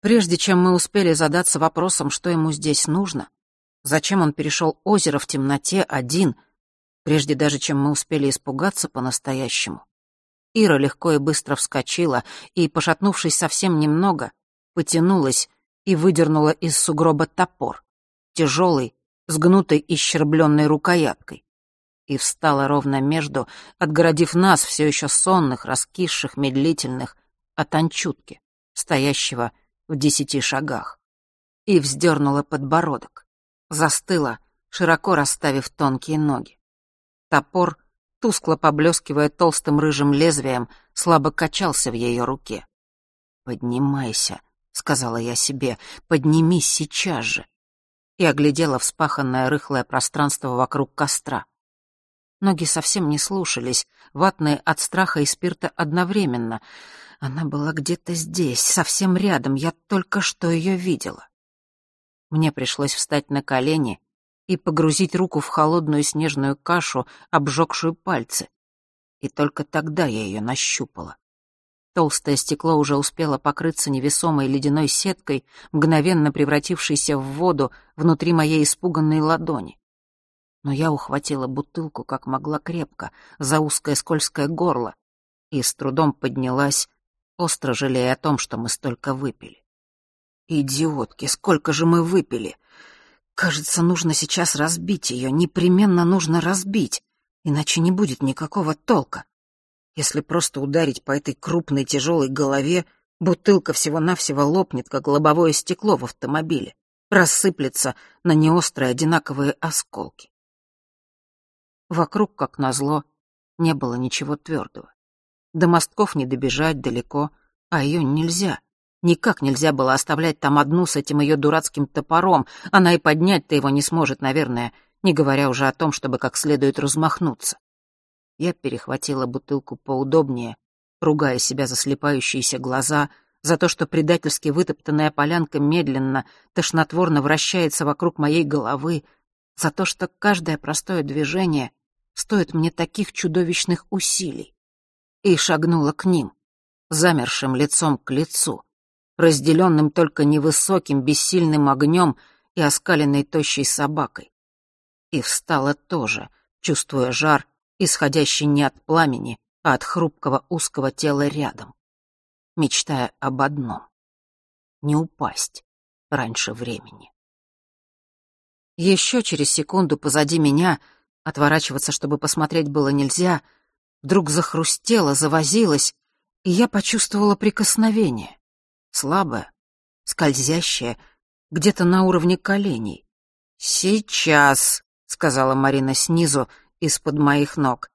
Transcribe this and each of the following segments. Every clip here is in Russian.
Прежде чем мы успели задаться вопросом, что ему здесь нужно, зачем он перешел озеро в темноте один, прежде даже чем мы успели испугаться по-настоящему, Ира легко и быстро вскочила и, пошатнувшись совсем немного, потянулась и выдернула из сугроба топор, тяжелый, с гнутой и щербленной рукояткой, и встала ровно между, отгородив нас, все еще сонных, раскисших, медлительных, от Анчутки, стоящего в 10 шагах, и вздернула подбородок, застыла, широко расставив тонкие ноги. Топор, тускло поблескивая толстым рыжим лезвием, слабо качался в ее руке. «Поднимайся», — сказала я себе, — «поднимись сейчас же», и оглядела вспаханное рыхлое пространство вокруг костра. Ноги совсем не слушались, ватные от страха и спирта одновременно. Она была где-то здесь, совсем рядом, я только что ее видела. Мне пришлось встать на колени и погрузить руку в холодную снежную кашу, обжегшую пальцы. И только тогда я ее нащупала. Толстое стекло уже успело покрыться невесомой ледяной сеткой, мгновенно превратившейся в воду внутри моей испуганной ладони. Но я ухватила бутылку как могла крепко, за узкое скользкое горло, и с трудом поднялась, остро жалея о том, что мы столько выпили. Идиотки, сколько же мы выпили! Кажется, нужно сейчас разбить ее, непременно нужно разбить, иначе не будет никакого толка. Если просто ударить по этой крупной тяжелой голове, бутылка всего-навсего лопнет, как лобовое стекло в автомобиле, рассыплется на неострые одинаковые осколки. Вокруг, как назло, не было ничего твердого. До мостков не добежать далеко, а ее нельзя. Никак нельзя было оставлять там одну с этим ее дурацким топором, она и поднять-то его не сможет, наверное, не говоря уже о том, чтобы как следует размахнуться. Я перехватила бутылку поудобнее, ругая себя за слепающиеся глаза, за то, что предательски вытоптанная полянка медленно, тошнотворно вращается вокруг моей головы, за то, что каждое простое движение стоит мне таких чудовищных усилий. И шагнула к ним, замершим лицом к лицу, разделенным только невысоким бессильным огнем и оскаленной тощей собакой. И встала тоже, чувствуя жар, исходящий не от пламени, а от хрупкого узкого тела рядом, мечтая об одном — не упасть раньше времени. Еще через секунду позади меня, отворачиваться, чтобы посмотреть было нельзя, вдруг захрустело, завозилось, и я почувствовала прикосновение. Слабое, скользящее, где-то на уровне коленей. «Сейчас», — сказала Марина снизу, из-под моих ног.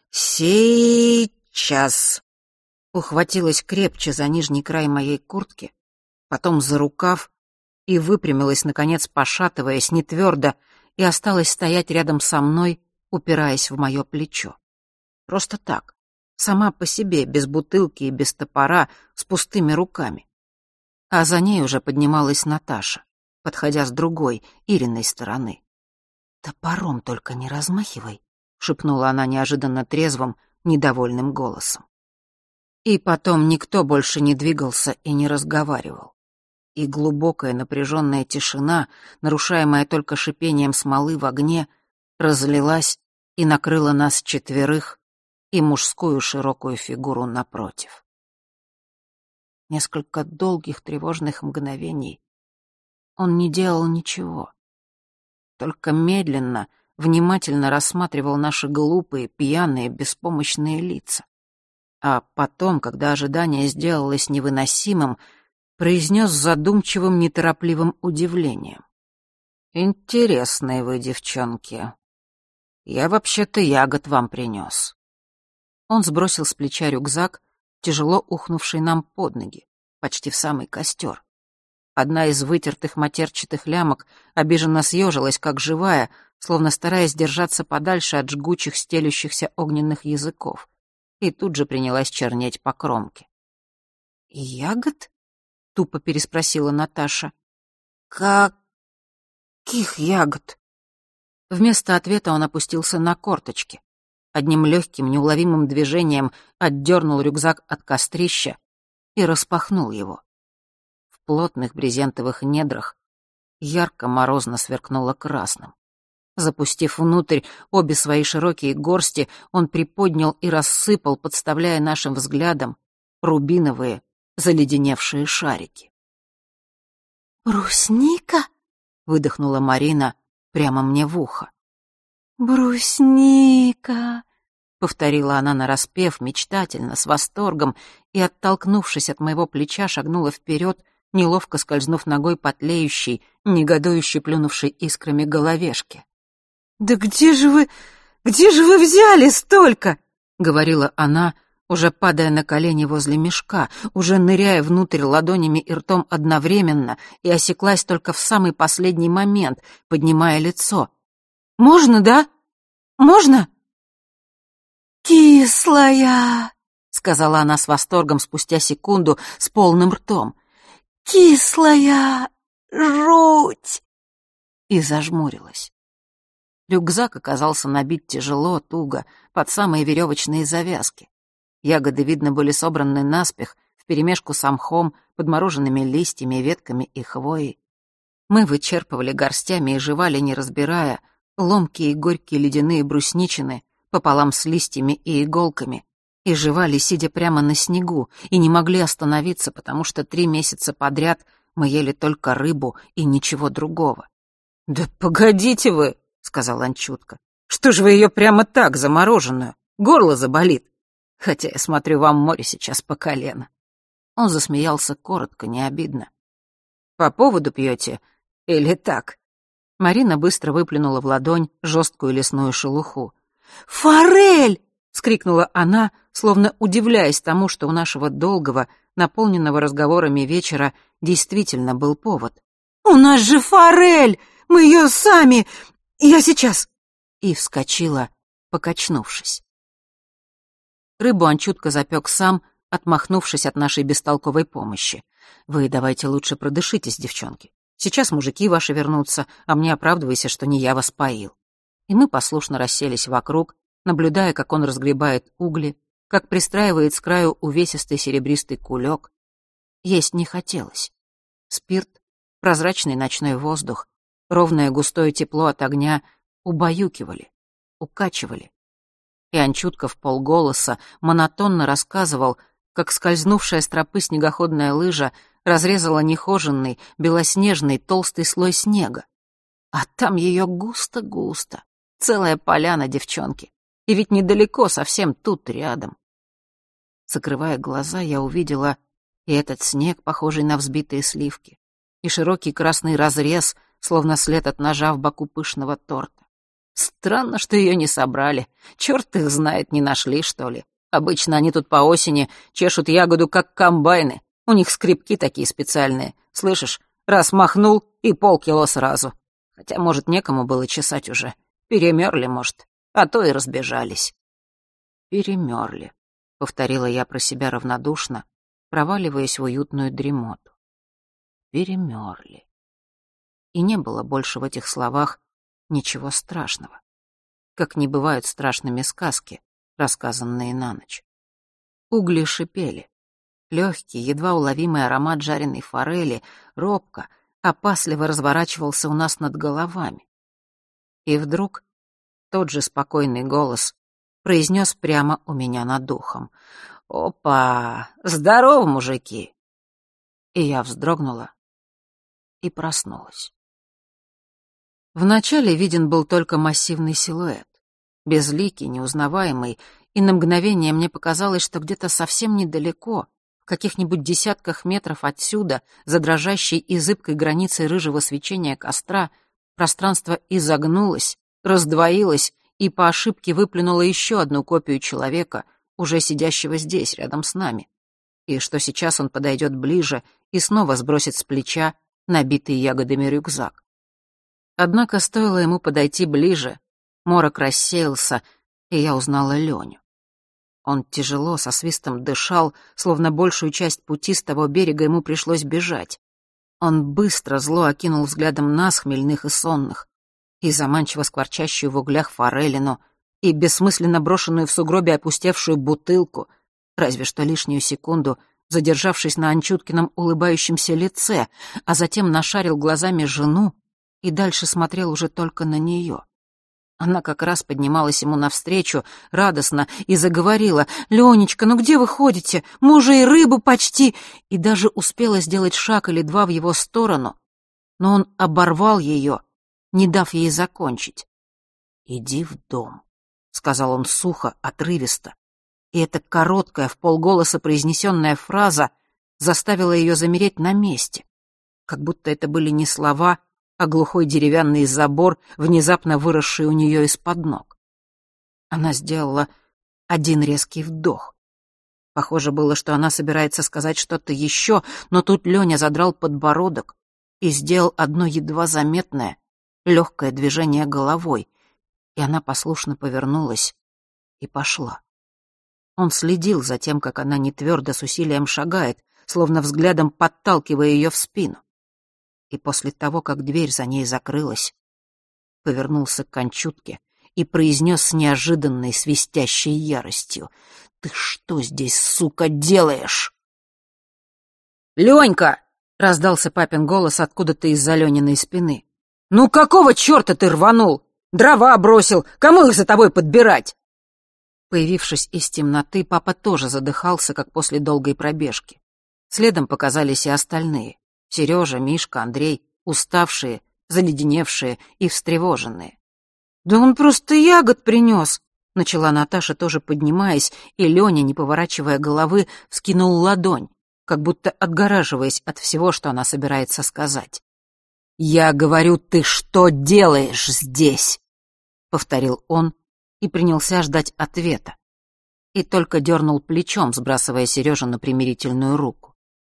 «Сейчас». Ухватилась крепче за нижний край моей куртки, потом за рукав и выпрямилась, наконец, пошатываясь, не твердо, и осталась стоять рядом со мной, упираясь в мое плечо. Просто так, сама по себе, без бутылки и без топора, с пустыми руками. А за ней уже поднималась Наташа, подходя с другой, Ириной стороны. «Топором только не размахивай», — шепнула она неожиданно трезвым, недовольным голосом. И потом никто больше не двигался и не разговаривал. И глубокая напряженная тишина, нарушаемая только шипением смолы в огне, разлилась и накрыла нас четверых и мужскую широкую фигуру напротив. Несколько долгих тревожных мгновений он не делал ничего, только медленно, внимательно рассматривал наши глупые, пьяные, беспомощные лица. А потом, когда ожидание сделалось невыносимым, произнес с задумчивым, неторопливым удивлением: «Интересные вы, девчонки. Я вообще-то ягод вам принес». Он сбросил с плеча рюкзак, тяжело ухнувший нам под ноги, почти в самый костер. Одна из вытертых матерчатых лямок обиженно съежилась, как живая, словно стараясь держаться подальше от жгучих, стелющихся огненных языков, и тут же принялась чернеть по кромке. «Ягод?» — тупо переспросила Наташа. «Каких ягод?» Вместо ответа он опустился на корточки. Одним легким, неуловимым движением отдернул рюкзак от кострища и распахнул его. В плотных брезентовых недрах, ярко-морозно сверкнуло красным. Запустив внутрь обе свои широкие горсти, он приподнял и рассыпал, подставляя нашим взглядам, рубиновые, заледеневшие шарики. «Брусника?» — выдохнула Марина прямо мне в ухо. «Брусника!» — повторила она нараспев, мечтательно, с восторгом, и, оттолкнувшись от моего плеча, шагнула вперед, неловко скользнув ногой по тлеющей, негодующе плюнувшей искрами головешке. «Да где же вы взяли столько?» — говорила она, уже падая на колени возле мешка, уже ныряя внутрь ладонями и ртом одновременно, и осеклась только в самый последний момент, поднимая лицо. «Можно, да? Можно?» «Кислая!» — сказала она с восторгом спустя секунду с полным ртом. «Кислая! Жуть!» И зажмурилась. Рюкзак оказался набит тяжело, туго, под самые веревочные завязки. Ягоды, видно, были собраны наспех, вперемешку с мхом, подмороженными листьями, ветками и хвоей. Мы вычерпывали горстями и жевали, не разбирая, ломкие и горькие ледяные брусничины пополам с листьями и иголками, и жевали, сидя прямо на снегу, и не могли остановиться, потому что 3 месяца подряд мы ели только рыбу и ничего другого. «Да погодите вы!» — сказал Анчутка. «Что ж вы ее прямо так, замороженную? Горло заболит. Хотя я смотрю, вам море сейчас по колено». Он засмеялся коротко, не обидно. «По поводу пьете? Или так?» Марина быстро выплюнула в ладонь жесткую лесную шелуху. «Форель!» — вскрикнула она, словно удивляясь тому, что у нашего долгого, наполненного разговорами вечера действительно был повод. «У нас же форель! Мы ее сами! Я сейчас!» И вскочила, покачнувшись. Рыбу Анчутка запек сам, отмахнувшись от нашей бестолковой помощи. «Вы давайте лучше продышитесь, девчонки. Сейчас мужики ваши вернутся, а мне оправдывайся, что не я вас поил». И мы послушно расселись вокруг, наблюдая, как он разгребает угли, как пристраивает с краю увесистый серебристый кулек. Есть не хотелось. Спирт, прозрачный ночной воздух, ровное густое тепло от огня убаюкивали, укачивали. И Анчутка вполголоса монотонно рассказывал, как скользнувшая с тропы снегоходная лыжа разрезала нехоженный, белоснежный, толстый слой снега. А там ее густо-густо, целая поляна, девчонки. И ведь недалеко, совсем тут, рядом. Закрывая глаза, я увидела и этот снег, похожий на взбитые сливки, и широкий красный разрез, словно след от ножа в боку пышного торта. Странно, что ее не собрали. Черт их знает, не нашли, что ли. Обычно они тут по осени чешут ягоду, как комбайны. У них скребки такие специальные. Слышишь, раз махнул, и полкило сразу. Хотя, может, некому было чесать уже. Перемерли, может, а то и разбежались. «Перемерли», — повторила я про себя равнодушно, проваливаясь в уютную дремоту. «Перемерли». И не было больше в этих словах ничего страшного. Как не бывают страшными сказки, рассказанные на ночь. Угли шипели. Легкий, едва уловимый аромат жареной форели робко, опасливо разворачивался у нас над головами. И вдруг тот же спокойный голос произнес прямо у меня над ухом: «Опа! Здорово, мужики!» И я вздрогнула и проснулась. Вначале виден был только массивный силуэт, безликий, неузнаваемый, и на мгновение мне показалось, что где-то совсем недалеко, в каких-нибудь десятках метров отсюда, за дрожащей и зыбкой границей рыжего свечения костра, пространство изогнулось, раздвоилось и по ошибке выплюнуло еще одну копию человека, уже сидящего здесь, рядом с нами. И что сейчас он подойдет ближе и снова сбросит с плеча набитый ягодами рюкзак. Однако стоило ему подойти ближе, морок рассеялся, и я узнала Леню. Он тяжело, со свистом дышал, словно большую часть пути с того берега ему пришлось бежать. Он быстро, зло окинул взглядом нас, хмельных и сонных, и заманчиво скворчащую в углях форелину, и бессмысленно брошенную в сугробе опустевшую бутылку, разве что лишнюю секунду задержавшись на Анчуткином улыбающемся лице, а затем нашарил глазами жену и дальше смотрел уже только на нее. Она как раз поднималась ему навстречу, радостно, и заговорила: «Ленечка, ну где вы ходите? Мы уже и рыбу почти...» И даже успела сделать шаг или два в его сторону, но он оборвал ее, не дав ей закончить. «Иди в дом», — сказал он сухо, отрывисто, и эта короткая, вполголоса произнесенная фраза заставила ее замереть на месте, как будто это были не слова, а глухой деревянный забор, внезапно выросший у нее из-под ног. Она сделала один резкий вдох. Похоже было, что она собирается сказать что-то еще, но тут Леня задрал подбородок и сделал одно едва заметное, легкое движение головой, и она послушно повернулась и пошла. Он следил за тем, как она нетвердо с усилием шагает, словно взглядом подталкивая ее в спину. И после того, как дверь за ней закрылась, повернулся к Анчутке и произнес с неожиданной свистящей яростью: «Ты что здесь, сука, делаешь?» «Ленька!» — раздался папин голос откуда-то из-за Лениной спины. «Ну какого черта ты рванул? Дрова бросил! Кому их за тобой подбирать?» Появившись из темноты, папа тоже задыхался, как после долгой пробежки. Следом показались и остальные. Сережа, Мишка, Андрей, уставшие, заледеневшие и встревоженные. «Да он просто ягод принес», — начала Наташа, тоже поднимаясь, и Леня, не поворачивая головы, вскинул ладонь, как будто отгораживаясь от всего, что она собирается сказать. «Я говорю, ты что делаешь здесь?» — повторил он и принялся ждать ответа. И только дернул плечом, сбрасывая Сережу на примирительную руку.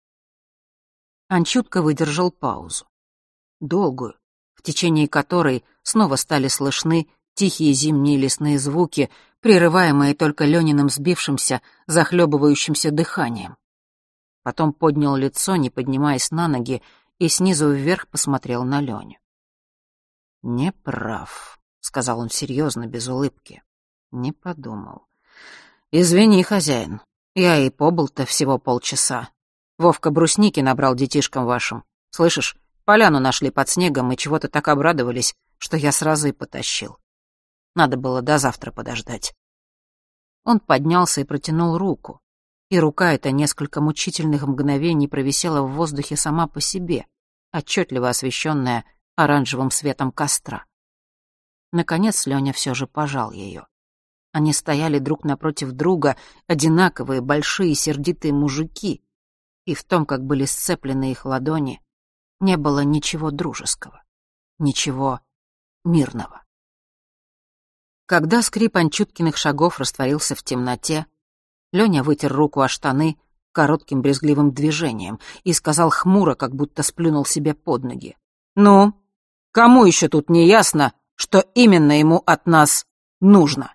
Анчутка выдержал паузу. Долгую, в течение которой снова стали слышны тихие зимние лесные звуки, прерываемые только Лениным сбившимся, захлебывающимся дыханием. Потом поднял лицо, не поднимаясь на ноги, и снизу вверх посмотрел на Леню. «Не прав», — сказал он серьезно, без улыбки. «Не подумал. Извини, хозяин, я и побыл-то всего полчаса. Вовка брусники набрал детишкам вашим. Слышишь, поляну нашли под снегом и чего-то так обрадовались, что я сразу и потащил. Надо было до завтра подождать». Он поднялся и протянул руку, и рука эта несколько мучительных мгновений провисела в воздухе сама по себе, отчетливо освещенная оранжевым светом костра. Наконец Леня все же пожал ее. Они стояли друг напротив друга, одинаковые, большие, сердитые мужики, и в том, как были сцеплены их ладони, не было ничего дружеского, ничего мирного. Когда скрип Анчуткиных шагов растворился в темноте, Леня вытер руку о штаны коротким брезгливым движением и сказал хмуро, как будто сплюнул себе под ноги: «Ну, кому еще тут не ясно, что именно ему от нас нужно?»